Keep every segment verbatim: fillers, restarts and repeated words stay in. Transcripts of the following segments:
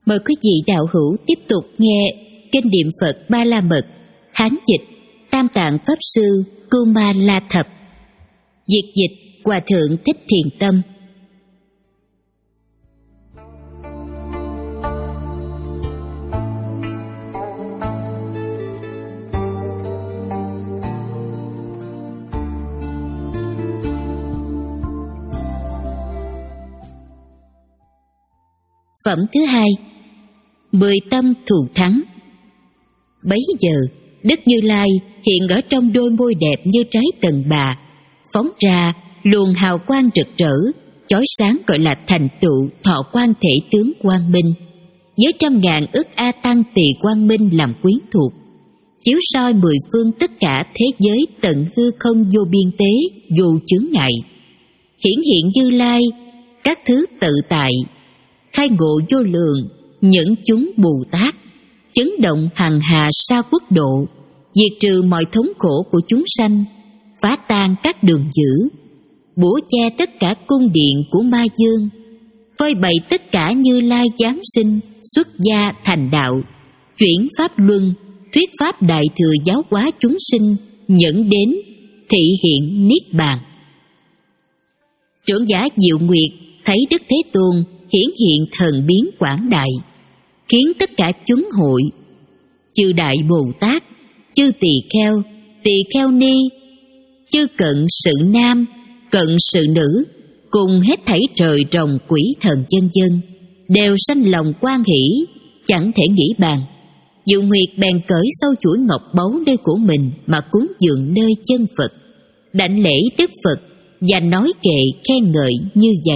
Mời quý vị đạo hữu tiếp tục nghe kinh niệm Phật Ba La Mật, Hán dịch Tam Tạng Pháp Sư Kuma La Thập, dịch dịch Hòa Thượng Thích Thiền Tâm. Phẩm thứ hai, mười tâm thù thắng. Bấy giờ, Đức Như Lai hiện ở trong đôi môi đẹp như trái tần bà, phóng ra luồng hào quang rực rỡ, chói sáng gọi là thành tựu thọ quan thể tướng quang minh, với trăm ngàn ức A Tăng tỳ quang minh làm quyến thuộc, chiếu soi mười phương tất cả thế giới tận hư không vô biên tế, vô chướng ngại. Hiển hiện Như Lai, các thứ tự tại, khai ngộ vô lượng, những chúng Bồ Tát, chấn động hằng hà sa quốc độ, diệt trừ mọi thống khổ của chúng sanh, phá tan các đường dữ, bủa che tất cả cung điện của ma dương, phơi bày tất cả Như Lai giáng sinh, xuất gia thành đạo, chuyển pháp luân, thuyết pháp đại thừa giáo hóa chúng sinh, nhẫn đến thị hiện niết bàn. Trưởng giả Diệu Nguyệt thấy Đức Thế Tôn hiển hiện thần biến quảng đại, khiến tất cả chúng hội, chư Đại Bồ Tát, chư Tỳ Kheo, Tỳ Kheo Ni, chư cận sự nam, cận sự nữ, cùng hết thảy trời rồng quỷ thần dân dân, đều sanh lòng hoan hỷ, chẳng thể nghĩ bàn. Diệu Nguyệt bèn cởi sâu chuỗi ngọc báu nơi của mình mà cúng dường nơi chân Phật, đảnh lễ Đức Phật và nói kệ khen ngợi như vậy: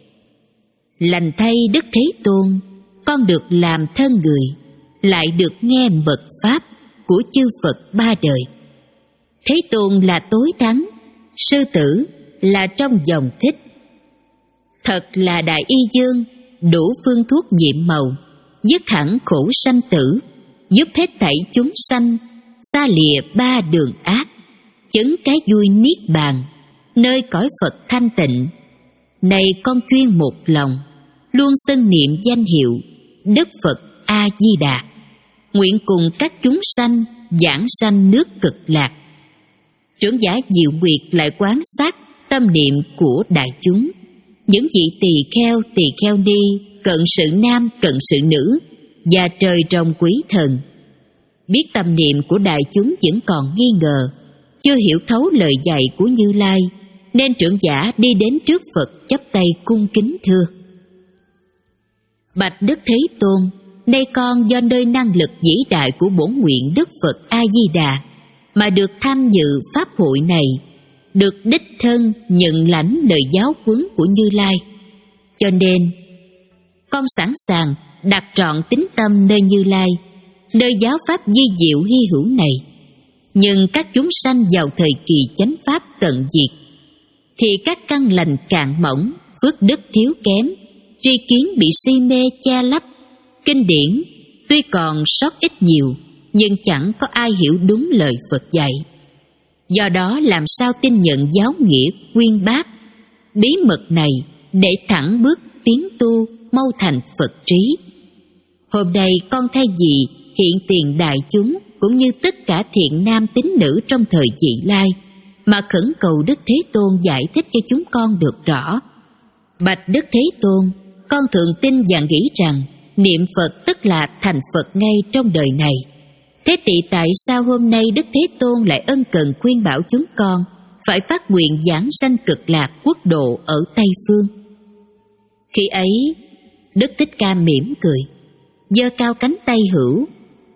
lành thay Đức Thế Tôn, con được làm thân người, lại được nghe mật pháp của chư Phật ba đời. Thế Tôn là tối thắng, sư tử là trong dòng thích. Thật là đại y dương, đủ phương thuốc nhiệm màu, dứt hẳn khổ sanh tử, giúp hết thảy chúng sanh xa lìa ba đường ác, chứng cái vui niết bàn, nơi cõi Phật thanh tịnh. Này con chuyên một lòng, luôn xưng niệm danh hiệu Đức Phật A Di Đà, nguyện cùng các chúng sanh giảng sanh nước Cực Lạc. Trưởng giả Diệu Nguyệt lại quán sát tâm niệm của đại chúng, những vị tỳ kheo, tỳ kheo ni, cận sự nam, cận sự nữ và trời rồng quý thần. Biết tâm niệm của đại chúng vẫn còn nghi ngờ, chưa hiểu thấu lời dạy của Như Lai, nên trưởng giả đi đến trước Phật chắp tay cung kính thưa: bạch Đức Thế Tôn, nay con do nơi năng lực vĩ đại của bổn nguyện Đức Phật A Di Đà mà được tham dự pháp hội này, được đích thân nhận lãnh lời giáo huấn của Như Lai, cho nên con sẵn sàng đặt trọn tín tâm nơi Như Lai, nơi giáo pháp di diệu hy hữu này. Nhưng các chúng sanh vào thời kỳ chánh pháp tận diệt, thì các căn lành cạn mỏng, phước đức thiếu kém, tri kiến bị si mê che lấp, kinh điển tuy còn sót ít nhiều, nhưng chẳng có ai hiểu đúng lời Phật dạy. Do đó làm sao tin nhận giáo nghĩa uyên bác, bí mật này để thẳng bước tiến tu, mau thành Phật trí. Hôm nay con thay vì hiện tiền đại chúng cũng như tất cả thiện nam tín nữ trong thời vị lai, mà khẩn cầu Đức Thế Tôn giải thích cho chúng con được rõ. Bạch Đức Thế Tôn, con thường tin và nghĩ rằng niệm Phật tức là thành Phật ngay trong đời này. Thế thì tại sao hôm nay Đức Thế Tôn lại ân cần khuyên bảo chúng con phải phát nguyện giảng sanh Cực Lạc quốc độ ở Tây Phương? Khi ấy, Đức Thích Ca mỉm cười, giơ cao cánh tay hữu,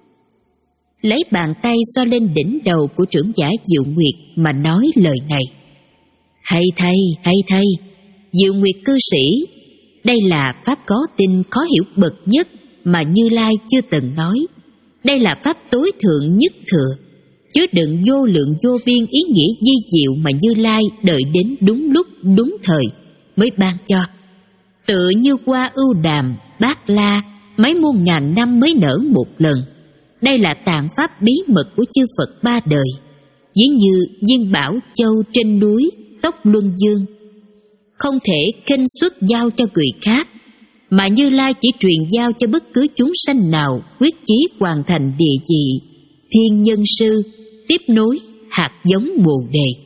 lấy bàn tay xoa lên đỉnh đầu của trưởng giả Diệu Nguyệt mà nói lời này: hay thay, hay thay, Diệu Nguyệt cư sĩ, đây là pháp có tin khó hiểu bậc nhất mà Như Lai chưa từng nói. Đây là pháp tối thượng nhất thừa, chứa đựng vô lượng vô biên ý nghĩa di diệu mà Như Lai đợi đến đúng lúc đúng thời mới ban cho. Tựa như hoa ưu đàm bát la, mấy muôn ngàn năm mới nở một lần. Đây là tạng pháp bí mật của chư Phật ba đời, ví như viên bảo châu trên núi Tốc Luân Dương, không thể khinh xuất giao cho người khác, mà Như Lai chỉ truyền giao cho bất cứ chúng sanh nào quyết chí hoàn thành địa vị thiên nhân sư, tiếp nối hạt giống bồ đề.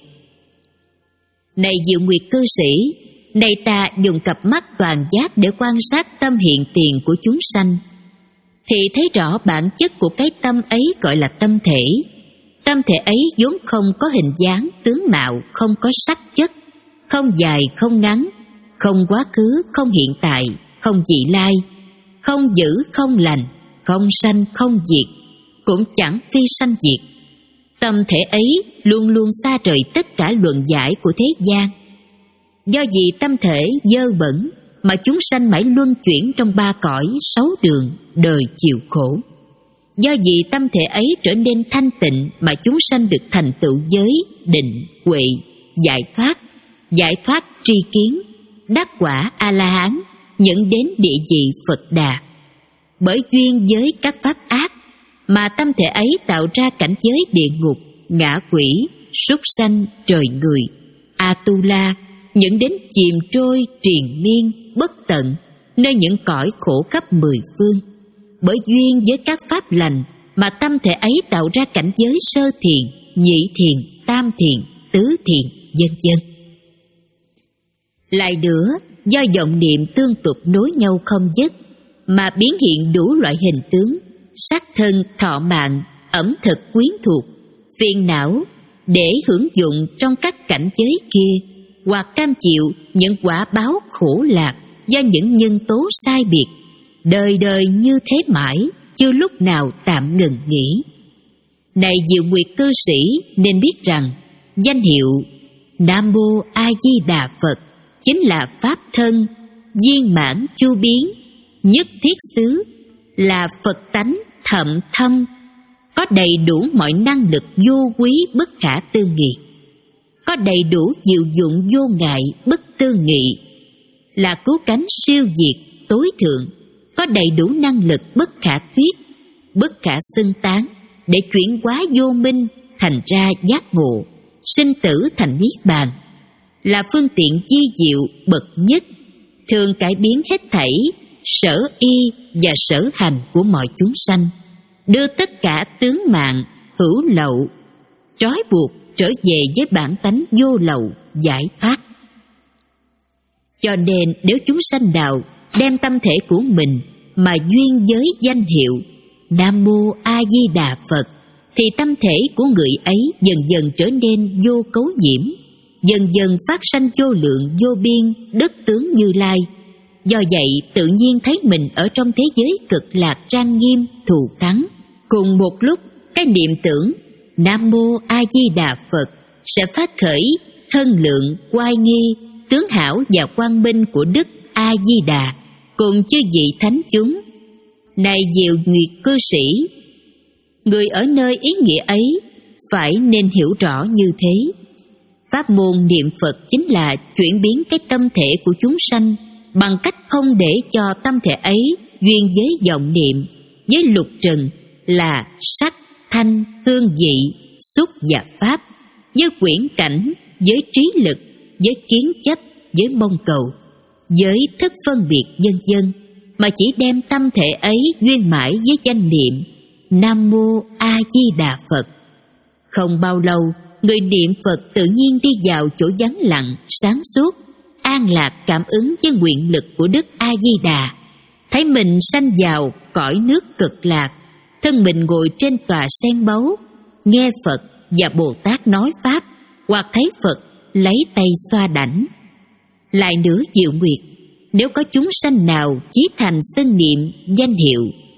Này Diệu Nguyệt cư sĩ, này ta dùng cặp mắt toàn giác để quan sát tâm hiện tiền của chúng sanh, thì thấy rõ bản chất của cái tâm ấy gọi là tâm thể. Tâm thể ấy vốn không có hình dáng, tướng mạo, không có sắc chất, không dài, không ngắn, không quá khứ, không hiện tại, không vị lai, không dữ, không lành, không sanh, không diệt, cũng chẳng phi sanh diệt. Tâm thể ấy luôn luôn xa rời tất cả luận giải của thế gian. Do vì tâm thể dơ bẩn mà chúng sanh mãi luân chuyển trong ba cõi sáu đường đời chịu khổ. Do vì tâm thể ấy trở nên thanh tịnh mà chúng sanh được thành tựu giới định, huệ, giải thoát, giải thoát tri kiến, đắc quả A-la-hán, nhận đến địa vị Phật Đà. Bởi duyên với các pháp ác mà tâm thể ấy tạo ra cảnh giới địa ngục, ngạ quỷ, súc sanh, trời người, A-tu-la, dẫn đến chìm trôi triền miên bất tận nơi những cõi khổ khắp mười phương. Bởi duyên với các pháp lành mà tâm thể ấy tạo ra cảnh giới sơ thiền, nhị thiền, tam thiền, tứ thiền, vân vân. Lại nữa, do vọng niệm tương tục nối nhau không dứt mà biến hiện đủ loại hình tướng, sắc thân, thọ mạng, ẩm thực quyến thuộc, phiền não để hưởng dụng trong các cảnh giới kia, hoặc cam chịu những quả báo khổ lạc do những nhân tố sai biệt, đời đời như thế mãi, chưa lúc nào tạm ngừng nghỉ. Này Diệu Nguyệt cư sĩ, nên biết rằng danh hiệu Nam Mô A Di Đà Phật chính là pháp thân viên mãn chu biến, nhất thiết xứ, là Phật tánh thậm thâm, có đầy đủ mọi năng lực vô quý bất khả tư nghị, có đầy đủ diệu dụng vô ngại bất tư nghị, là cứu cánh siêu diệt tối thượng, có đầy đủ năng lực bất khả thuyết, bất khả xưng tán, để chuyển hóa vô minh thành ra giác ngộ, sinh tử thành niết bàn, là phương tiện di diệu bậc nhất, thường cải biến hết thảy sở y và sở hành của mọi chúng sanh, đưa tất cả tướng mạng hữu lậu trói buộc trở về với bản tánh vô lậu giải thoát. Cho nên nếu chúng sanh nào đem tâm thể của mình mà duyên với danh hiệu Nam Mô A Di Đà Phật, thì tâm thể của người ấy dần dần trở nên vô cấu nhiễm, dần dần phát sanh vô lượng vô biên đất tướng Như Lai. Do vậy tự nhiên thấy mình ở trong thế giới cực lạc trang nghiêm thù thắng. Cùng một lúc, cái niệm tưởng Nam Mô A Di Đà Phật sẽ phát khởi thân lượng oai nghi, tướng hảo và quang minh của Đức A Di Đà cùng chư vị thánh chúng. Này Diệu Nguyệt cư sĩ, người ở nơi ý nghĩa ấy phải nên hiểu rõ như thế. Pháp môn niệm Phật chính là chuyển biến cái tâm thể của chúng sanh bằng cách không để cho tâm thể ấy duyên với vọng niệm, với lục trần là sắc, thanh, hương vị, xúc và pháp, với quyển cảnh, với trí lực, với kiến chấp, với mong cầu, với thức phân biệt vân vân, mà chỉ đem tâm thể ấy duyên mãi với danh niệm Nam Mô A Di Đà Phật. Không bao lâu, người niệm Phật tự nhiên đi vào chỗ vắng lặng, sáng suốt, an lạc cảm ứng với nguyện lực của Đức A Di Đà, thấy mình sanh vào cõi nước cực lạc, thân mình ngồi trên tòa sen báu, nghe Phật và Bồ Tát nói pháp, hoặc thấy Phật lấy tay xoa đảnh. Lại nữa Diệu Nguyệt, nếu có chúng sanh nào chí thành xưng niệm danh hiệu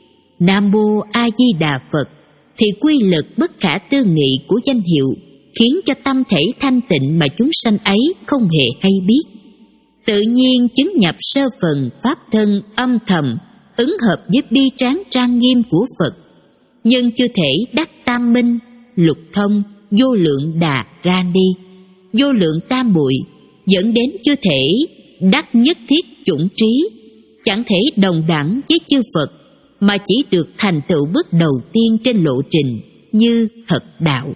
Nam Mô A Di Đà Phật, thì quy lực bất khả tư nghị của danh hiệu khiến cho tâm thể thanh tịnh mà chúng sanh ấy không hề hay biết, tự nhiên chứng nhập sơ phần pháp thân âm thầm, ứng hợp với bi tráng trang nghiêm của Phật, nhưng chưa thể đắc tam minh, lục thông, vô lượng đà ra đi, vô lượng tam muội, dẫn đến chưa thể đắc nhất thiết chủng trí, chẳng thể đồng đẳng với chư Phật, mà chỉ được thành tựu bước đầu tiên trên lộ trình như thật đạo.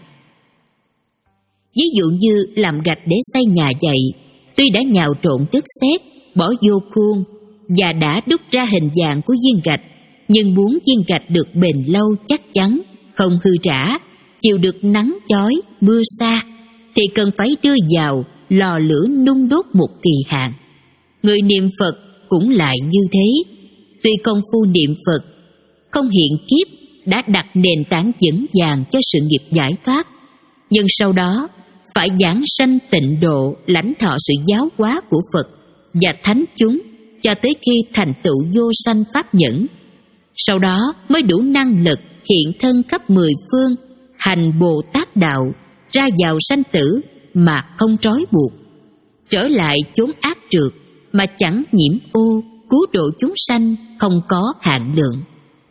Ví dụ như làm gạch để xây nhà vậy, tuy đã nhào trộn chất sét, bỏ vô khuôn, và đã đúc ra hình dạng của viên gạch, nhưng muốn viên gạch được bền lâu chắc chắn, không hư rã, chịu được nắng chói, mưa sa, thì cần phải đưa vào lò lửa nung đốt một kỳ hạn. Người niệm Phật cũng lại như thế. Tuy công phu niệm Phật không hiện kiếp đã đặt nền tảng vững vàng cho sự nghiệp giải thoát, nhưng sau đó phải giảng sanh tịnh độ, lãnh thọ sự giáo hóa của Phật và thánh chúng cho tới khi thành tựu vô sanh pháp nhẫn. Sau đó mới đủ năng lực hiện thân khắp mười phương, hành Bồ Tát đạo, ra vào sanh tử mà không trói buộc, trở lại chốn ác trượt mà chẳng nhiễm ô, cứu độ chúng sanh không có hạn lượng.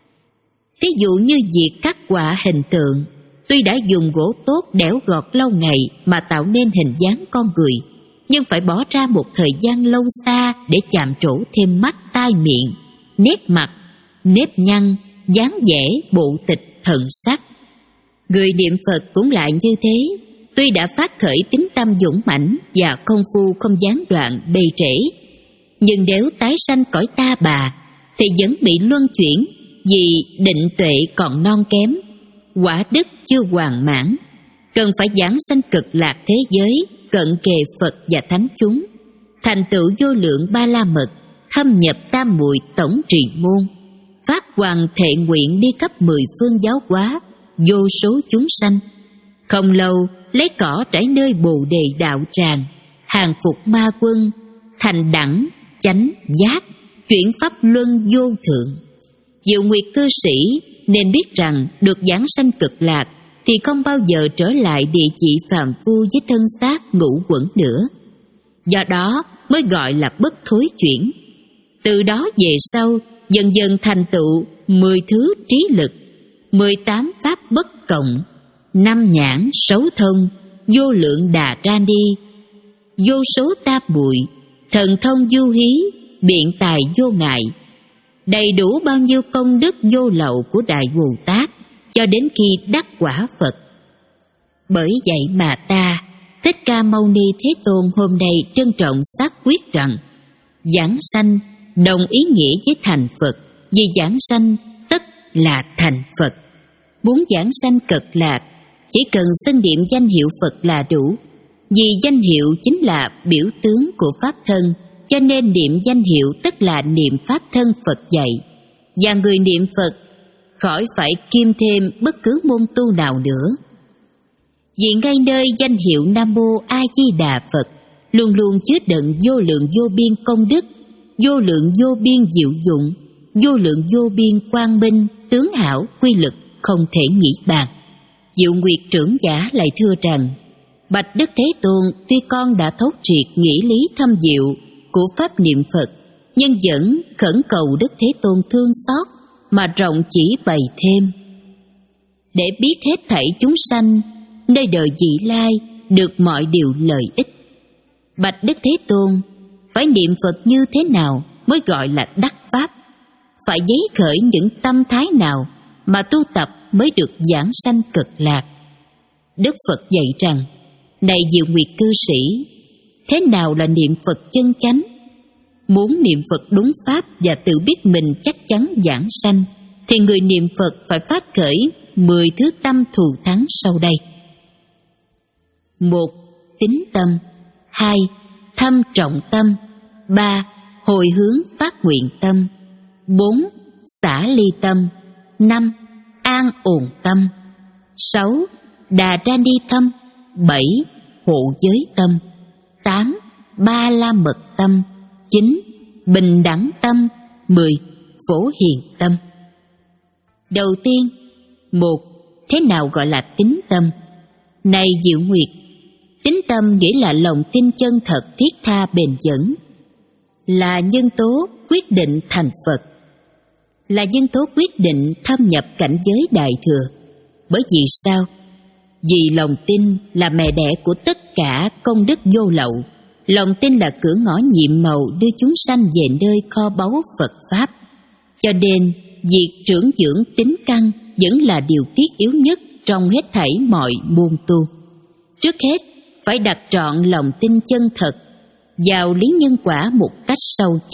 Thí dụ như việc khắc họa hình tượng, tuy đã dùng gỗ tốt đẽo gọt lâu ngày mà tạo nên hình dáng con người, nhưng phải bỏ ra một thời gian lâu xa để chạm trổ thêm mắt, tai, miệng, nét mặt, nếp nhăn, dáng vẻ, bộ tịch, thần sắc. Người niệm Phật cũng lại như thế. Tuy đã phát khởi tính tâm dũng mãnh và công phu không gián đoạn bề trễ, nhưng nếu tái sanh cõi ta bà thì vẫn bị luân chuyển, vì định tuệ còn non kém, quả đức chưa hoàn mãn, cần phải giảng sanh cực lạc thế giới, cận kề Phật và thánh chúng, thành tựu vô lượng ba la mật, thâm nhập tam muội tổng trì môn, phát hoàng thệ nguyện đi khắp mười phương giáo hóa vô số chúng sanh. Không lâu lấy cỏ trải nơi Bồ Đề đạo tràng, hàng phục ma quân, thành đẳng chánh giác, chuyển pháp luân vô thượng. Diệu Nguyệt cư sĩ nên biết rằng được giảng sanh cực lạc thì không bao giờ trở lại địa chỉ phàm phu với thân xác ngũ quẩn nữa. Do đó mới gọi là bất thối chuyển. Từ đó về sau dần dần thành tựu mười thứ trí lực, mười tám pháp bất cộng, năm nhãn sáu thông, vô lượng đà ra đi, vô số tam muội, thần thông du hí, biện tài vô ngại, đầy đủ bao nhiêu công đức vô lậu của Đại Bồ Tát cho đến khi đắc quả Phật. Bởi vậy mà ta, Thích Ca Mâu Ni Thế Tôn hôm nay trân trọng xác quyết rằng giảng sanh đồng ý nghĩa với thành Phật, vì giảng sanh tất là thành Phật. Muốn giảng sanh cực lạc, chỉ cần xưng niệm danh hiệu Phật là đủ, vì danh hiệu chính là biểu tướng của pháp thân, cho nên niệm danh hiệu tức là niệm pháp thân Phật dạy. Và người niệm Phật khỏi phải kiêm thêm bất cứ môn tu nào nữa, vì ngay nơi danh hiệu Nam Mô A Di Đà Phật luôn luôn chứa đựng vô lượng vô biên công đức, vô lượng vô biên diệu dụng, vô lượng vô biên quang minh, tướng hảo, quy lực không thể nghĩ bàn. Diệu Nguyệt trưởng giả lại thưa rằng: Bạch Đức Thế Tôn, tuy con đã thấu triệt nghĩa lý thâm diệu của pháp niệm Phật, nhưng vẫn khẩn cầu Đức Thế Tôn thương xót mà rộng chỉ bày thêm, để biết hết thảy chúng sanh nơi đời vị lai được mọi điều lợi ích. Bạch Đức Thế Tôn, phải niệm Phật như thế nào mới gọi là đắc pháp? Phải giấy khởi những tâm thái nào mà tu tập mới được giảng sanh cực lạc? Đức Phật dạy rằng: Này Diệu Nguyệt cư sĩ, thế nào là niệm Phật chân chánh? Muốn niệm Phật đúng pháp và tự biết mình chắc chắn giảng sanh, thì người niệm Phật phải phát khởi mười thứ tâm thù thắng sau đây: một. Tín tâm. Hai. Thâm trọng tâm. Ba. Hồi hướng phát nguyện tâm. Bốn. Xả ly tâm. Năm. An ổn tâm. Sáu. Đà ra đi tâm. Bảy. Hộ giới tâm. Tám. Ba la mật tâm. Chín. Bình đẳng tâm. Mười. Phổ hiền tâm. Đầu tiên, một. Thế nào gọi là tín tâm? Này Diệu Nguyệt, tín tâm nghĩa là lòng tin chân thật, thiết tha, bền vững, là nhân tố quyết định thành Phật, là nhân tố quyết định thâm nhập cảnh giới Đại Thừa. Bởi vì sao? Vì lòng tin là mẹ đẻ của tất cả công đức vô lậu. Lòng tin là cửa ngõ nhiệm màu đưa chúng sanh về nơi kho báu Phật Pháp. Cho nên, việc trưởng dưỡng tín căn vẫn là điều thiết yếu nhất trong hết thảy mọi môn tu. Trước hết, phải đặt trọn lòng tin chân thật vào lý nhân quả một cách sâu chắc,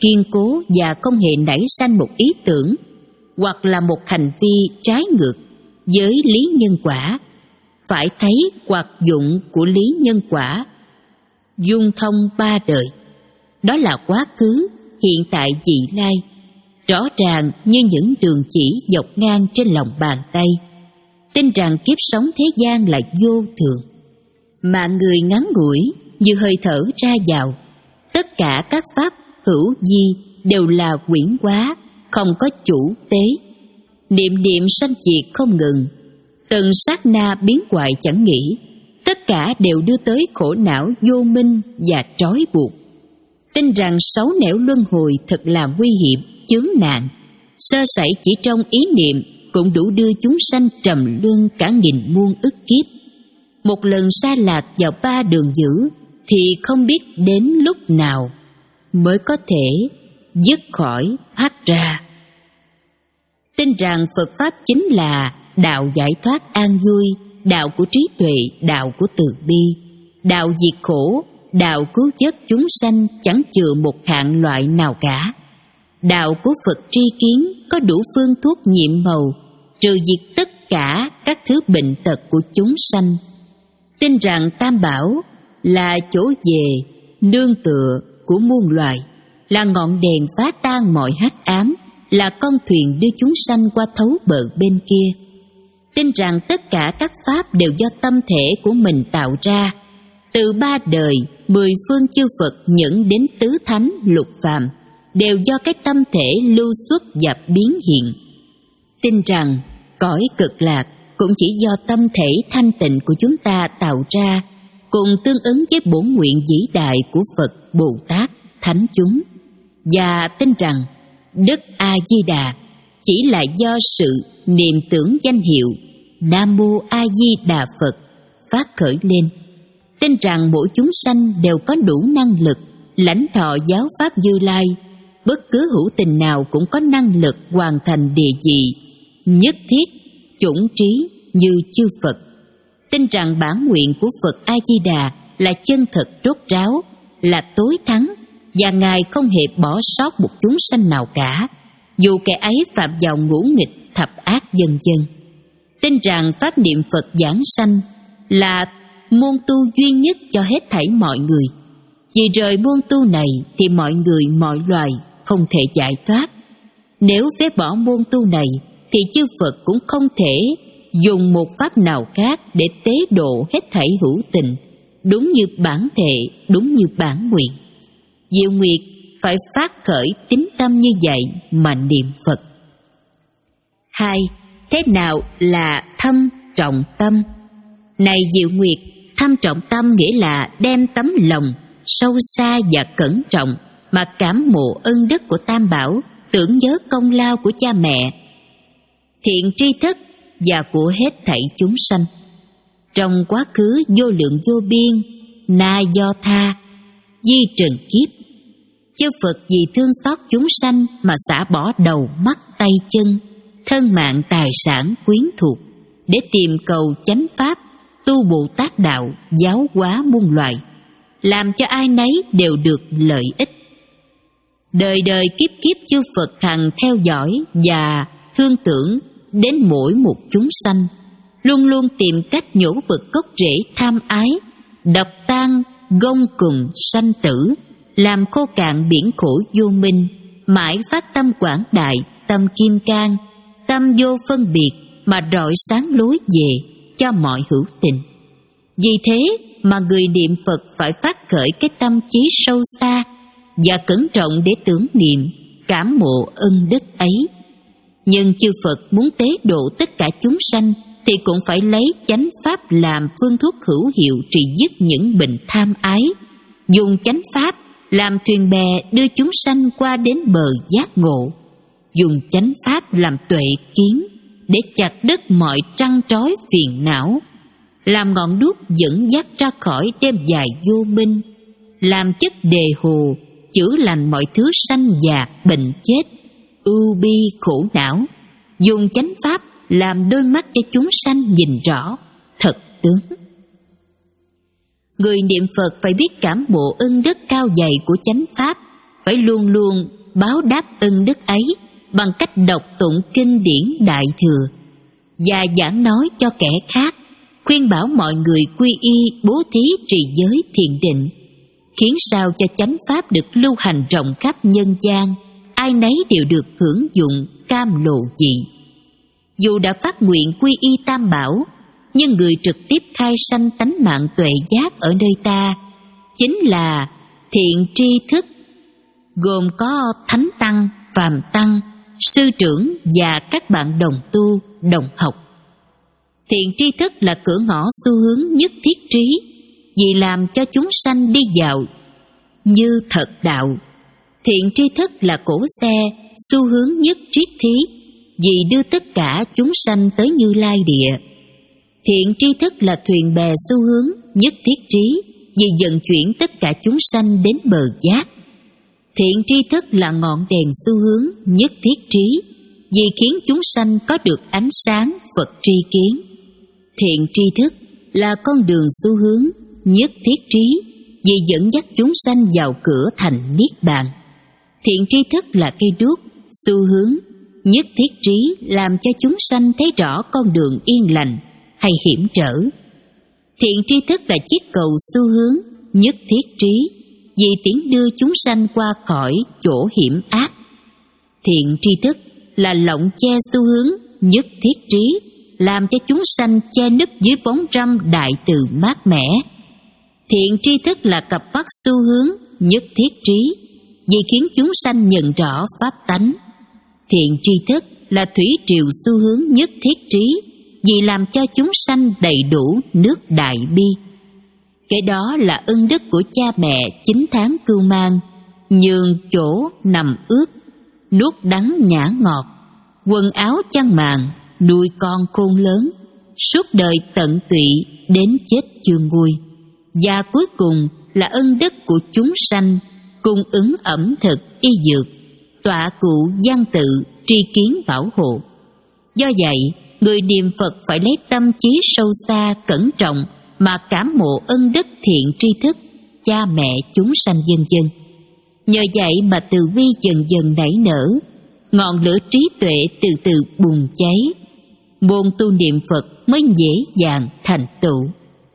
kiên cố và không hề nảy sanh một ý tưởng hoặc là một hành vi trái ngược với lý nhân quả. Phải thấy hoạt dụng của lý nhân quả dung thông ba đời, đó là quá khứ, hiện tại, vị lai, rõ ràng như những đường chỉ dọc ngang trên lòng bàn tay. Tin rằng kiếp sống thế gian là vô thường, mạng người ngắn ngủi như hơi thở ra vào. Tất cả các pháp hữu vi đều là quyển hóa, không có chủ tế. Niệm niệm sanh diệt không ngừng, từng sát na biến hoại chẳng nghỉ. Tất cả đều đưa tới khổ não vô minh và trói buộc. Tin rằng sáu nẻo luân hồi thật là nguy hiểm, chướng nạn. Sơ sẩy chỉ trong ý niệm cũng đủ đưa chúng sanh trầm luân cả nghìn muôn ức kiếp. Một lần sa lạc vào ba đường dữ thì không biết đến lúc nào mới có thể dứt khỏi thoát ra. Tin rằng Phật Pháp chính là đạo giải thoát an vui, đạo của trí tuệ, đạo của từ bi, đạo diệt khổ, đạo cứu vớt chúng sanh chẳng chừa một hạng loại nào cả. Đạo của Phật tri kiến có đủ phương thuốc nhiệm màu, trừ diệt tất cả các thứ bệnh tật của chúng sanh. Tin rằng Tam Bảo là chỗ về, nương tựa của muôn loài, là ngọn đèn phá tan mọi hắc ám, là con thuyền đưa chúng sanh qua thấu bờ bên kia. Tin rằng tất cả các pháp đều do tâm thể của mình tạo ra, từ ba đời, mười phương chư Phật nhẫn đến tứ thánh lục phàm, đều do cái tâm thể lưu xuất và biến hiện. Tin rằng cõi cực lạc cũng chỉ do tâm thể thanh tịnh của chúng ta tạo ra, cùng tương ứng với bổn nguyện vĩ đại của Phật, Bồ Tát, Thánh chúng. Và tin rằng Đức A-di-đà chỉ là do sự niệm tưởng danh hiệu Nam Mô A Di Đà Phật phát khởi lên. Tin rằng mỗi chúng sanh đều có đủ năng lực lãnh thọ giáo pháp Như Lai, bất cứ hữu tình nào cũng có năng lực hoàn thành địa vị nhất thiết chủng trí như chư Phật. Tin rằng bản nguyện của Phật A Di Đà là chân thật rốt ráo, là tối thắng, và Ngài không hề bỏ sót một chúng sanh nào cả, dù kẻ ấy phạm vào ngũ nghịch thập ác vân vân. Tin rằng pháp niệm Phật giảng sanh là môn tu duy nhất cho hết thảy mọi người. Vì rời môn tu này thì mọi người mọi loài không thể giải thoát. Nếu phế bỏ môn tu này thì chư Phật cũng không thể dùng một pháp nào khác để tế độ hết thảy hữu tình, đúng như bản thể, đúng như bản nguyện. Diệu Nguyệt phải phát khởi tín tâm như vậy mà niệm Phật. Hai, thế nào là thâm trọng tâm? Này Diệu Nguyệt, thâm trọng tâm nghĩa là đem tấm lòng sâu xa và cẩn trọng mà cảm mộ ân đức của Tam Bảo, tưởng nhớ công lao của cha mẹ, thiện tri thức và của hết thảy chúng sanh. Trong quá khứ vô lượng vô biên, na do tha, di trần kiếp, chư Phật vì thương xót chúng sanh mà xả bỏ đầu mắt tay chân, thân mạng tài sản quyến thuộc, để tìm cầu chánh pháp, tu Bồ Tát đạo, giáo hóa muôn loài, làm cho ai nấy đều được lợi ích. Đời đời kiếp kiếp chư Phật hằng theo dõi và thương tưởng đến mỗi một chúng sanh, luôn luôn tìm cách nhổ bực gốc rễ tham ái, đập tan gông cùng sanh tử, làm khô cạn biển khổ vô minh, mãi phát tâm quảng đại, tâm kim cang, tâm vô phân biệt mà rọi sáng lối về cho mọi hữu tình. Vì thế mà người niệm Phật phải phát khởi cái tâm trí sâu xa và cẩn trọng để tưởng niệm, cảm mộ ân đức ấy. Nhưng chư Phật muốn tế độ tất cả chúng sanh thì cũng phải lấy chánh pháp làm phương thuốc hữu hiệu trị dứt những bệnh tham ái, dùng chánh pháp làm thuyền bè đưa chúng sanh qua đến bờ giác ngộ, dùng chánh pháp làm tuệ kiến để chặt đứt mọi trăn trói phiền não, làm ngọn đuốc dẫn dắt ra khỏi đêm dài vô minh, làm chất đề hồ chữa lành mọi thứ sanh già bệnh chết, ưu bi khổ não, dùng chánh pháp làm đôi mắt cho chúng sanh nhìn rõ thật tướng. Người niệm Phật phải biết cảm ngộ ân đức cao dày của chánh pháp phải luôn luôn báo đáp ân đức ấy bằng cách đọc tụng kinh điển Đại Thừa và giảng nói cho kẻ khác, khuyên bảo mọi người quy y, bố thí, trì giới, thiền định, khiến sao cho chánh pháp được lưu hành rộng khắp nhân gian, ai nấy đều được hưởng dụng cam lộ vị. Dù đã phát nguyện quy y Tam Bảo, nhưng người trực tiếp khai sanh tánh mạng tuệ giác ở nơi ta chính là thiện tri thức, gồm có thánh tăng, phàm tăng, sư trưởng và các bạn đồng tu, đồng học. Thiện tri thức là cửa ngõ xu hướng nhất thiết trí, vì làm cho chúng sanh đi vào như thật đạo. Thiện tri thức là cổ xe xu hướng nhất triết thí, vì đưa tất cả chúng sanh tới Như Lai địa. Thiện tri thức là thuyền bè xu hướng nhất thiết trí, vì vận chuyển tất cả chúng sanh đến bờ giác. Thiện tri thức là ngọn đèn xu hướng nhất thiết trí, vì khiến chúng sanh có được ánh sáng Phật tri kiến. Thiện tri thức là con đường xu hướng nhất thiết trí, vì dẫn dắt chúng sanh vào cửa thành Niết Bàn. Thiện tri thức là cây đuốc xu hướng nhất thiết trí, làm cho chúng sanh thấy rõ con đường yên lành hay hiểm trở. Thiện tri thức là chiếc cầu xu hướng nhất thiết trí, vì tiễn đưa chúng sanh qua khỏi chỗ hiểm ác. Thiện tri thức là lọng che xu hướng nhất thiết trí, làm cho chúng sanh che núp dưới bóng râm đại từ mát mẻ. Thiện tri thức là cặp mắt xu hướng nhất thiết trí, vì khiến chúng sanh nhận rõ pháp tánh. Thiện tri thức là thủy triều xu hướng nhất thiết trí, vì làm cho chúng sanh đầy đủ nước đại bi. Cái đó là ân đức của cha mẹ chín tháng cưu mang, nhường chỗ nằm ướt, nuốt đắng nhả ngọt, quần áo chăn màn, nuôi con khôn lớn, suốt đời tận tụy đến chết chưa nguôi. Và cuối cùng là ân đức của chúng sanh, cung ứng ẩm thực, y dược, tọa cụ văn tự, tri kiến bảo hộ. Do vậy, người niệm Phật phải lấy tâm trí sâu xa, cẩn trọng mà cảm mộ ân đức thiện tri thức, cha mẹ chúng sanh vân vân. Nhờ vậy mà từ bi dần dần nảy nở, ngọn lửa trí tuệ từ từ bùng cháy, môn tu niệm Phật mới dễ dàng thành tựu.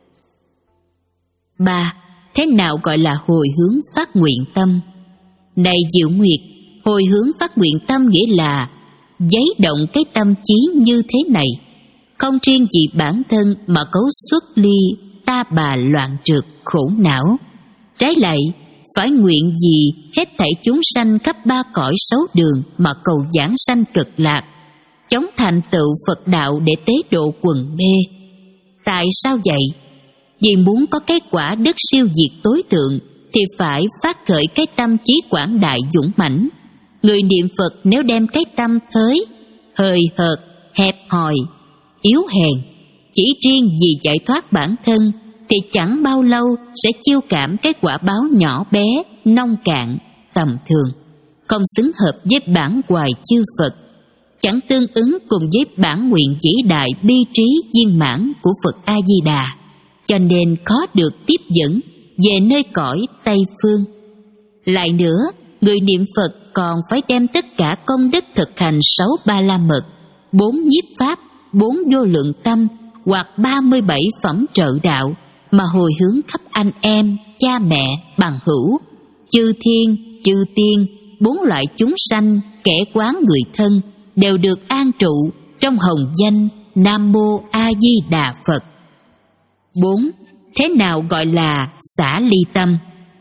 Ba. Thế nào gọi là hồi hướng phát nguyện tâm? Này Diệu Nguyệt, hồi hướng phát nguyện tâm nghĩa là giấy động cái tâm trí như thế này, không riêng gì bản thân mà cấu xuất ly ta bà loạn trượt khổ não. Trái lại, phải nguyện gì hết thảy chúng sanh khắp ba cõi sáu đường mà cầu giảng sanh cực lạc, chống thành tựu Phật đạo để tế độ quần mê. Tại sao vậy? Vì muốn có cái quả đức siêu diệt tối thượng thì phải phát khởi cái tâm trí quảng đại dũng mãnh. Người niệm Phật nếu đem cái tâm thới, hời hợt, hẹp hòi, yếu hèn, chỉ riêng vì giải thoát bản thân, thì chẳng bao lâu sẽ chiêu cảm cái quả báo nhỏ bé, nông cạn, tầm thường, không xứng hợp với bản hoài chư Phật, chẳng tương ứng cùng với bản nguyện vĩ đại bi trí viên mãn của Phật A-di-đà, cho nên khó được tiếp dẫn về nơi cõi Tây Phương. Lại nữa, người niệm Phật còn phải đem tất cả công đức thực hành sáu ba la mật, bốn nhiếp pháp, bốn vô lượng tâm hoặc ba mươi bảy phẩm trợ đạo mà hồi hướng khắp anh em, cha mẹ, bằng hữu, chư thiên, chư tiên, bốn loại chúng sanh, kẻ quán người thân đều được an trụ trong hồng danh Nam Mô A Di Đà Phật. Bốn. Thế nào gọi là xả ly tâm?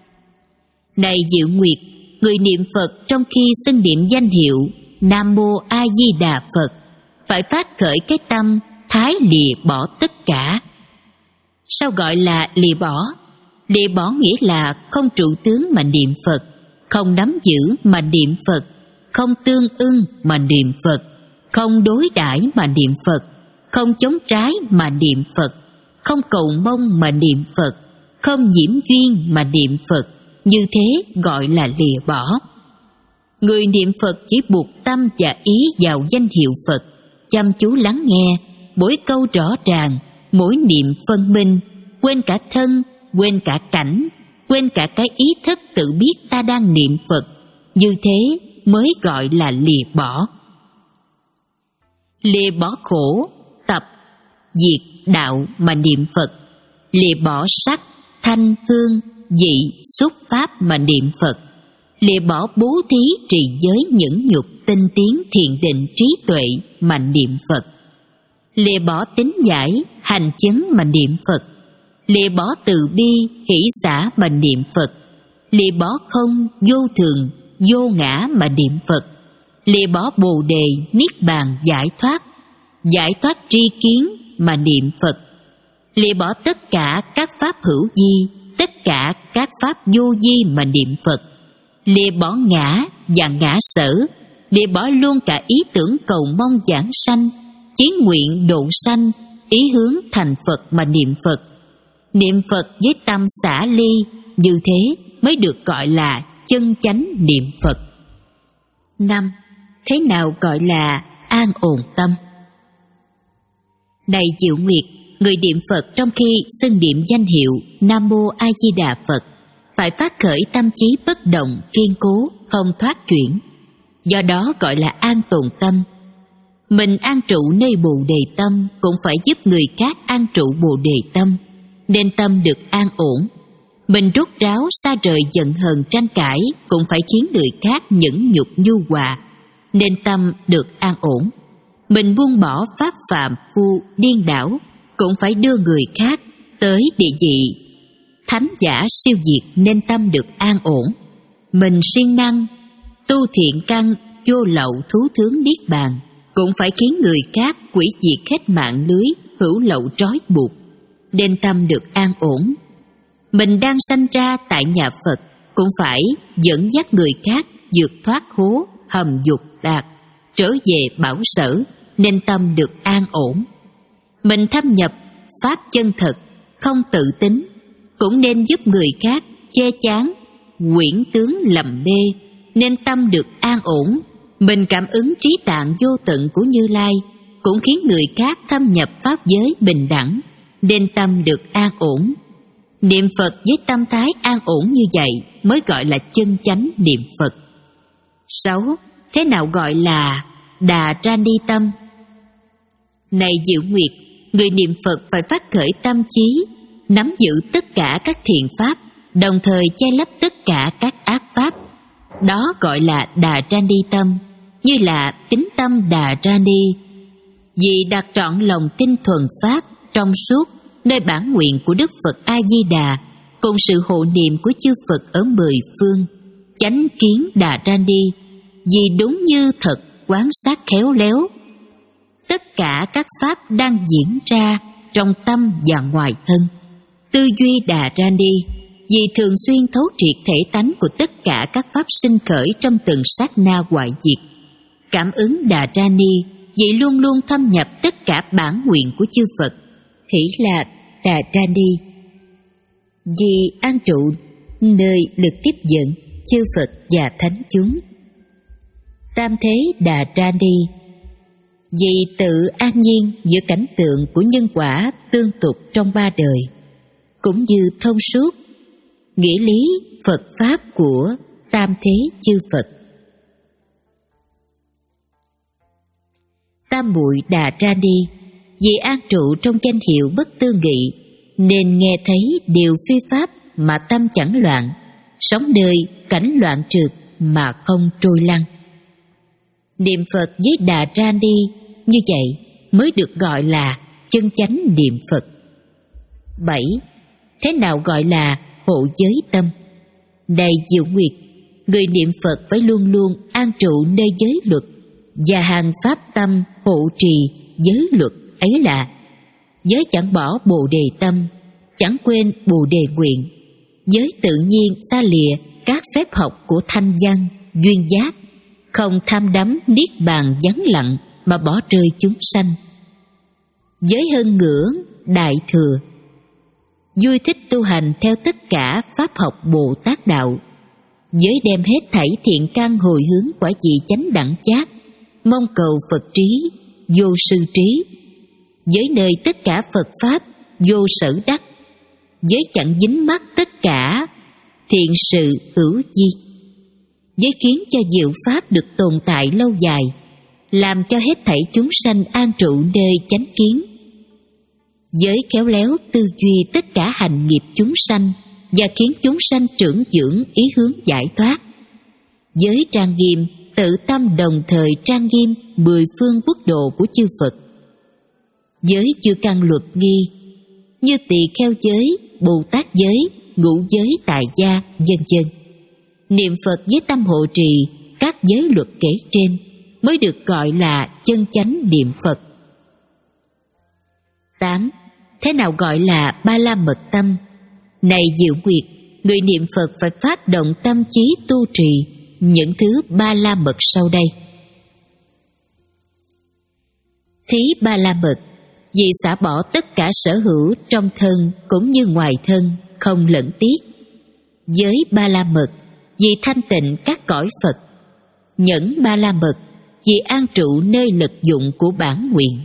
Này Diệu Nguyệt, người niệm Phật trong khi xưng niệm danh hiệu Nam Mô A Di Đà Phật phải phát khởi cái tâm thái lìa bỏ tất cả. Sao gọi là lìa bỏ? Lìa bỏ nghĩa là không trụ tướng mà niệm Phật, không nắm giữ mà niệm Phật, không tương ưng mà niệm Phật, không đối đãi mà niệm Phật, không chống trái mà niệm Phật, không cầu mong mà niệm Phật, không nhiễm duyên mà niệm Phật. Như thế gọi là lìa bỏ. Người niệm Phật chỉ buộc tâm và ý vào danh hiệu Phật, chăm chú lắng nghe, mỗi câu rõ ràng, mỗi niệm phân minh, quên cả thân, quên cả cảnh, quên cả cái ý thức tự biết ta đang niệm Phật như thế mới gọi là lìa bỏ. Lìa bỏ khổ, tập, diệt đạo mà niệm Phật. Lìa bỏ sắc, thanh, hương, vị, xúc pháp mà niệm Phật. Lìa bỏ bố thí, trì giới, nhẫn nhục, tinh tiến, thiền định, trí tuệ mà niệm Phật. Lìa bỏ tín giải, hành chấn mà niệm Phật. Lìa bỏ từ bi, hỷ xả mà niệm Phật. Lìa bỏ không, vô thường, vô ngã mà niệm Phật. Lìa bỏ bồ đề, niết bàn, giải thoát, giải thoát tri kiến mà niệm Phật. Lìa bỏ tất cả các pháp hữu vi, tất cả các pháp vô vi mà niệm Phật. Lìa bỏ ngã và ngã sở, lìa bỏ luôn cả ý tưởng cầu mong giảng sanh, chí nguyện độ sanh, ý hướng thành Phật mà niệm Phật. Niệm Phật với tâm xả ly, như thế mới được gọi là chân chánh niệm Phật. Năm. Thế nào gọi là an ổn tâm? Này Diệu Nguyệt, người niệm Phật trong khi xưng niệm danh hiệu Nam Mô A Di Đà Phật phải phát khởi tâm trí bất động, kiên cố, không thoát chuyển. Do đó gọi là an tồn tâm. Mình an trụ nơi Bồ Đề tâm cũng phải giúp người khác an trụ Bồ Đề tâm, nên tâm được an ổn. Mình rốt ráo xa rời giận hờn tranh cãi cũng phải khiến người khác nhẫn nhục nhu hòa, nên tâm được an ổn. Mình buông bỏ pháp phạm phu điên đảo cũng phải đưa người khác tới địa vị thánh giả siêu diệt, nên tâm được an ổn. Mình siêng năng tu thiện căn vô lậu thú thướng niết bàn cũng phải khiến người khác quỷ diệt hết mạng lưới hữu lậu trói buộc, nên tâm được an ổn. Mình đang sanh ra tại nhà Phật cũng phải dẫn dắt người khác vượt thoát hố hầm dục đạt, trở về bảo sở, nên tâm được an ổn. Mình thâm nhập pháp chân thật, không tự tính, cũng nên giúp người khác che chắn quyển tướng lầm mê, nên tâm được an ổn. Mình cảm ứng trí tạng vô tận của Như Lai cũng khiến người khác thâm nhập pháp giới bình đẳng, nên tâm được an ổn. Niệm Phật với tâm thái an ổn như vậy mới gọi là chân chánh niệm Phật. Sáu. Thế nào gọi là đà ra ni tâm? Này Diệu Nguyệt, người niệm Phật phải phát khởi tâm trí, nắm giữ tất cả các thiện pháp, đồng thời che lấp tất cả các ác pháp. Đó gọi là đà ra ni tâm, như là tín tâm đà ra ni. Vì đặt trọn lòng tinh thuần pháp trong suốt nơi bản nguyện của Đức Phật A Di Đà, cùng sự hộ niệm của chư Phật ở mười phương, chánh kiến đà ra ni, vì đúng như thật quán sát khéo léo tất cả các pháp đang diễn ra trong tâm và ngoài thân. Tư duy đà ra ni, vì thường xuyên thấu triệt thể tánh của tất cả các pháp sinh khởi trong từng sát na hoại diệt. Cảm ứng đà ra ni, vì luôn luôn thâm nhập tất cả bản nguyện của chư Phật. Hỷ lạc đà ra ni, vì an trụ nơi lực tiếp dẫn chư Phật và thánh chúng. Tam thế đà ra ni, vì tự an nhiên giữa cảnh tượng của nhân quả tương tục trong ba đời, cũng như thông suốt nghĩa lý Phật pháp của tam thế chư Phật. Tam muội đà ra ni, vì an trụ trong danh hiệu bất tư nghị, nên nghe thấy điều phi pháp mà tâm chẳng loạn, sống nơi cảnh loạn trượt mà không trôi lăn. Niệm Phật với đà ra ni như vậy mới được gọi là chân chánh niệm Phật. Bảy. Thế nào gọi là hộ giới tâm? Này Diệu Nguyệt, người niệm Phật phải luôn luôn an trụ nơi giới luật, và hàng pháp tâm hộ trì giới luật ấy là: giới chẳng bỏ bồ đề tâm, chẳng quên bồ đề nguyện; giới tự nhiên xa lìa các phép học của thanh văn, duyên giác; không tham đắm niết bàn vắng lặng mà bỏ rơi chúng sanh; giới hơn ngưỡng đại thừa; vui thích tu hành theo tất cả pháp học Bồ Tát đạo; giới đem hết thảy thiện căn hồi hướng quả vị chánh đẳng giác, mong cầu Phật trí, vô sư trí; giới nơi tất cả Phật pháp vô sở đắc; giới chẳng dính mắc tất cả thiện sự hữu vi; với khiến cho diệu pháp được tồn tại lâu dài, làm cho hết thảy chúng sanh an trụ nơi chánh kiến. Giới khéo léo tư duy tất cả hành nghiệp chúng sanh và khiến chúng sanh trưởng dưỡng ý hướng giải thoát. Giới trang nghiêm tự tâm đồng thời trang nghiêm mười phương quốc độ của chư Phật. Giới chư căn luật nghi như tỳ kheo giới, Bồ Tát giới, ngũ giới tại gia, vân vân. Niệm Phật với tâm hộ trì các giới luật kể trên mới được gọi là chân chánh niệm Phật. tám. Thế nào gọi là ba la mật tâm? Này Diệu Nguyệt, người niệm Phật phải phát động tâm trí tu trì những thứ ba la mật sau đây. Thí ba la mật, vì xả bỏ tất cả sở hữu trong thân cũng như ngoài thân, không lẫn tiếc. Giới ba la mật, vì thanh tịnh các cõi Phật. Nhẫn ba la mật, vì an trụ nơi lực dụng của bản nguyện.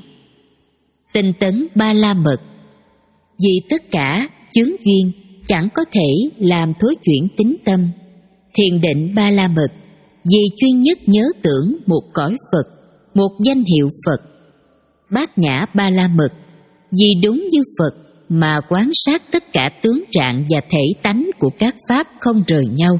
Tinh tấn ba la mật, vì tất cả chướng duyên chẳng có thể làm thối chuyển tín tâm. Thiền định ba la mật, vì chuyên nhất nhớ tưởng một cõi Phật, một danh hiệu Phật. Bát nhã ba la mật, vì đúng như Phật mà quán sát tất cả tướng trạng và thể tánh của các pháp không rời nhau.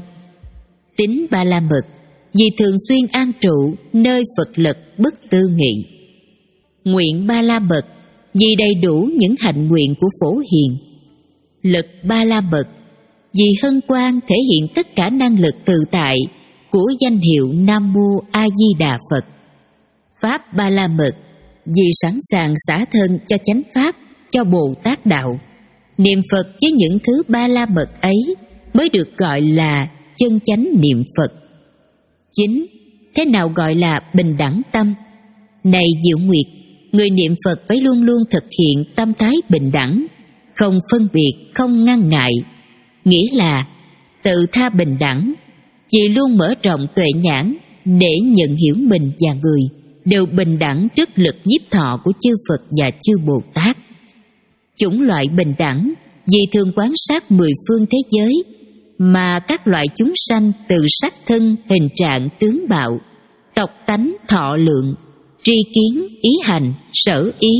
Tín ba la mật, vì thường xuyên an trụ nơi Phật lực bất tư nghị. Nguyện ba la mật, vì đầy đủ những hạnh nguyện của Phổ Hiền. Lực ba la mật, vì hân quang thể hiện tất cả năng lực tự tại của danh hiệu Nam Mô A Di Đà Phật. Pháp ba la mật, vì sẵn sàng xả thân cho chánh pháp, cho Bồ Tát đạo. Niệm Phật với những thứ ba la mật ấy mới được gọi là chân chánh niệm Phật. chín. Thế nào gọi là bình đẳng tâm? Này Diệu Nguyệt, người niệm Phật phải luôn luôn thực hiện tâm thái bình đẳng, không phân biệt, không ngăn ngại. Nghĩa là tự tha bình đẳng, vì luôn mở rộng tuệ nhãn để nhận hiểu mình và người đều bình đẳng trước lực nhiếp thọ của chư Phật và chư Bồ Tát. Chủng loại bình đẳng, vì thường quán sát mười phương thế giới mà các loại chúng sanh từ sắc thân, hình trạng, tướng mạo, tộc tánh, thọ lượng, tri kiến, ý hành, sở ý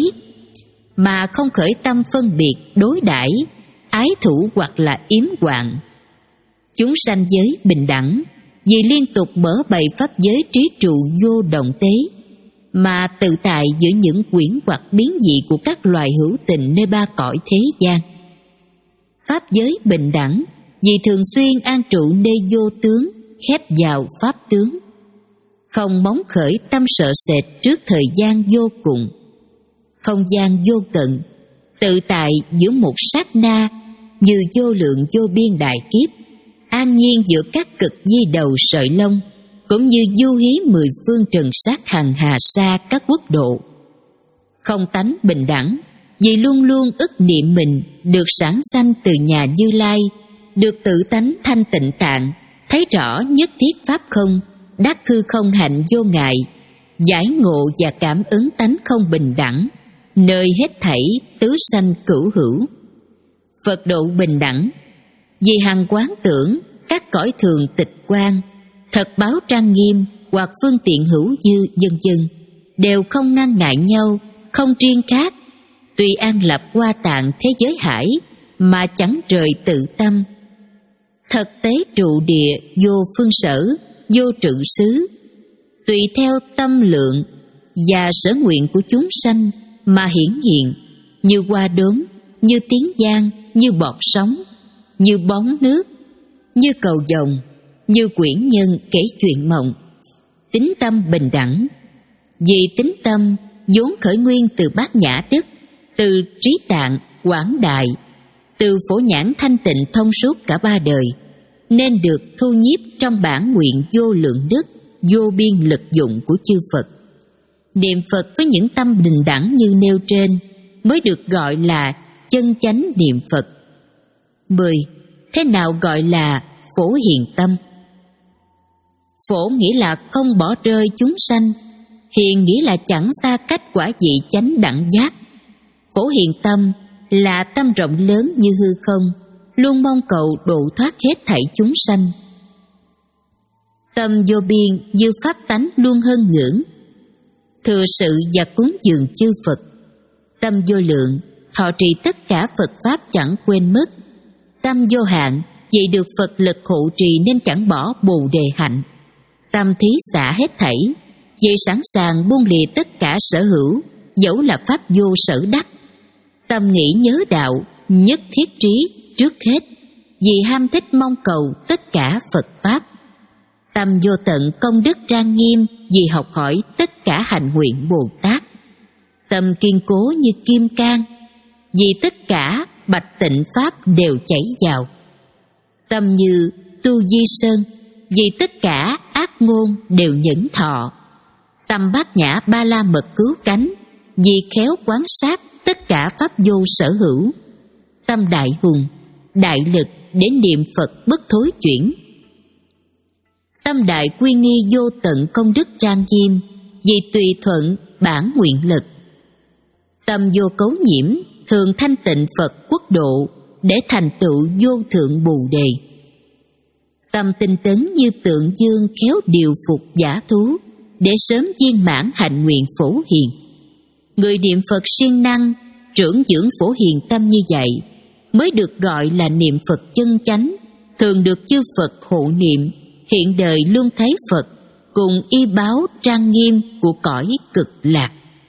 mà không khởi tâm phân biệt, đối đãi, ái thủ hoặc là yếm quạng. Chúng sanh giới bình đẳng, vì liên tục mở bày pháp giới trí trụ vô động tế mà tự tại giữa những quyển hoặc biến dị của các loài hữu tình nơi ba cõi thế gian. Pháp giới bình đẳng, vì thường xuyên an trụ nơi vô tướng, khép vào pháp tướng, không móng khởi tâm sợ sệt trước thời gian vô cùng, không gian vô tận, tự tại giữa một sát na như vô lượng vô biên đại kiếp, an nhiên giữa các cực di đầu sợi lông, cũng như du hí mười phương trần sát hằng hà sa các quốc độ. Không tánh bình đẳng, vì luôn luôn ức niệm mình được sản sanh từ nhà Như Lai, được tự tánh thanh tịnh tạng, thấy rõ nhất thiết pháp không, đắc hư không hạnh vô ngại, giải ngộ và cảm ứng tánh không bình đẳng, nơi hết thảy tứ sanh cửu hữu. Phật độ bình đẳng, vì hằng quán tưởng các cõi thường tịch quan, thật báo trang nghiêm hoặc phương tiện hữu dư vân vân đều không ngăn ngại nhau, không riêng khác, tùy an lập hoa tạng thế giới hải mà chẳng rời tự tâm. Thật tế trụ địa vô phương sở, vô trự xứ, tùy theo tâm lượng và sở nguyện của chúng sanh mà hiển hiện, như hoa đốm, như tiếng giang, như bọt sóng, như bóng nước, như cầu vồng, như quyển nhân kể chuyện mộng. Tính tâm bình đẳng, vì tính tâm vốn khởi nguyên từ bát nhã đức, từ trí tạng quảng đại, từ phổ nhãn thanh tịnh thông suốt cả ba đời, nên được thu nhiếp trong bản nguyện vô lượng đức, vô biên lực dụng của chư Phật. Niệm Phật với những tâm bình đẳng như nêu trên mới được gọi là chân chánh niệm Phật. mười. Thế nào gọi là phổ hiền tâm? Phổ nghĩa là không bỏ rơi chúng sanh, hiền nghĩa là chẳng xa cách quả vị chánh đẳng giác. Phổ hiền tâm là tâm rộng lớn như hư không, luôn mong cầu độ thoát hết thảy chúng sanh. Tâm vô biên như pháp tánh luôn hơn ngưỡng. Thừa sự và cúng dường chư Phật. Tâm vô lượng, thọ trì tất cả Phật Pháp chẳng quên mất. Tâm vô hạn, vì được Phật lực hộ trì nên chẳng bỏ bồ đề hạnh. Tâm thí xả hết thảy, vì sẵn sàng buông lìa tất cả sở hữu, dẫu là pháp vô sở đắc. Tâm nghĩ nhớ đạo, nhất thiết trí trước hết, vì ham thích mong cầu tất cả Phật Pháp. Tâm vô tận công đức trang nghiêm, vì học hỏi tất cả hạnh nguyện Bồ Tát. Tâm kiên cố như kim cang, vì tất cả bạch tịnh Pháp đều chảy vào. Tâm như tu di sơn, vì tất cả ác ngôn đều nhẫn thọ. Tâm bát nhã ba la mật cứu cánh, vì khéo quán sát tất cả pháp vô sở hữu. Tâm đại hùng, đại lực để niệm Phật bất thối chuyển. Tâm đại quy nghi vô tận công đức trang nghiêm, vì tùy thuận bản nguyện lực. Tâm vô cấu nhiễm, thường thanh tịnh Phật quốc độ, để thành tựu vô thượng bồ đề. Tâm tinh tấn như tượng dương khéo điều phục giả thú, để sớm viên mãn hạnh nguyện phổ hiền. Người niệm Phật siêng năng, trưởng dưỡng phổ hiền tâm như vậy, mới được gọi là niệm Phật chân chánh, thường được chư Phật hộ niệm, hiện đời luôn thấy Phật, cùng y báo trang nghiêm của cõi cực lạc.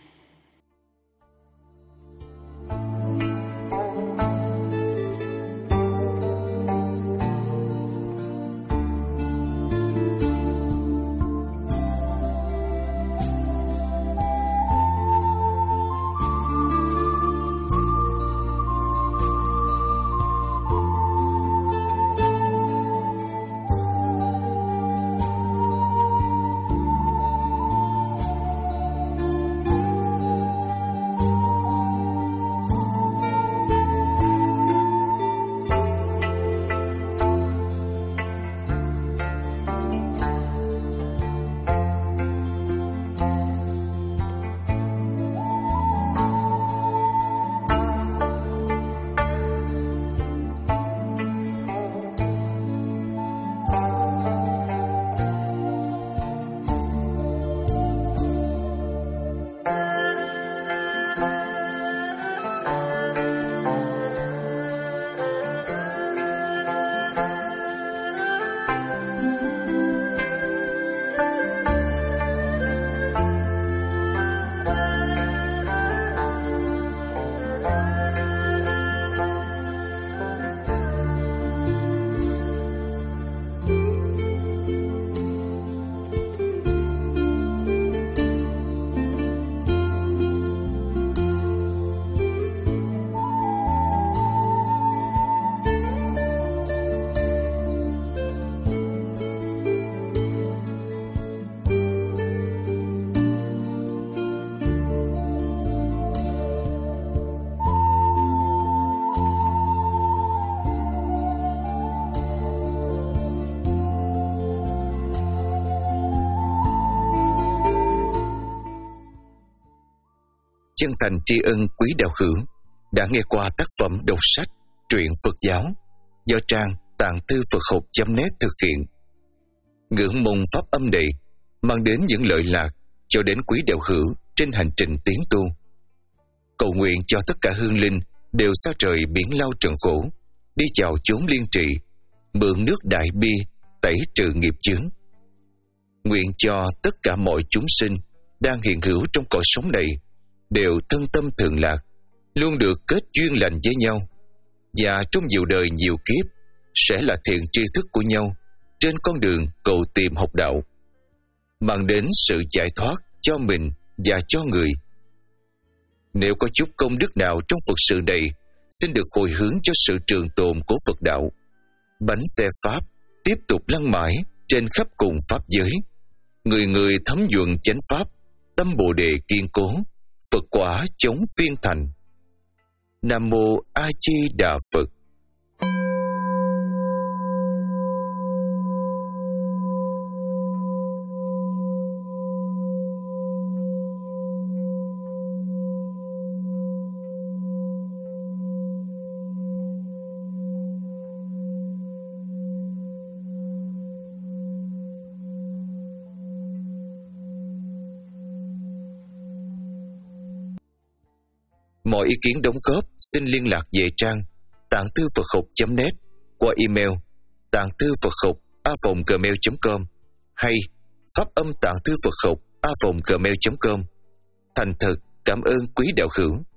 Chân thành tri ân quý đạo hữu đã nghe qua tác phẩm đọc sách truyện Phật giáo do trang tạng thư Phật học chấm net thực hiện. Ngưỡng mong pháp âm này mang đến những lợi lạc cho đến quý đạo hữu trên hành trình tiến tu. Cầu nguyện cho tất cả hương linh đều xa trời biển lao trần khổ, đi chào chốn liên trị, mượn nước đại bi tẩy trừ nghiệp chướng. Nguyện cho tất cả mọi chúng sinh đang hiện hữu trong cõi sống này đều thân tâm thường lạc, luôn được kết duyên lành với nhau, và trong nhiều đời nhiều kiếp sẽ là thiện tri thức của nhau trên con đường cầu tìm học đạo, mang đến sự giải thoát cho mình và cho người. Nếu có chút công đức nào trong Phật sự này, xin được hồi hướng cho sự trường tồn của Phật đạo. Bánh xe Pháp tiếp tục lăn mãi trên khắp cùng Pháp giới. Người người thấm nhuận chánh Pháp, tâm Bồ Đề kiên cố, Phật quả chống phiên thành. Nam Mô A Di Đà Phật. Mọi ý kiến đóng góp xin liên lạc về trang tạng thư Phật học chấm net qua email tạng thư Phật học a còng gmail chấm com hay pháp âm tạng thư Phật học a còng gmail chấm com. Thành thật cảm ơn quý đạo hữu.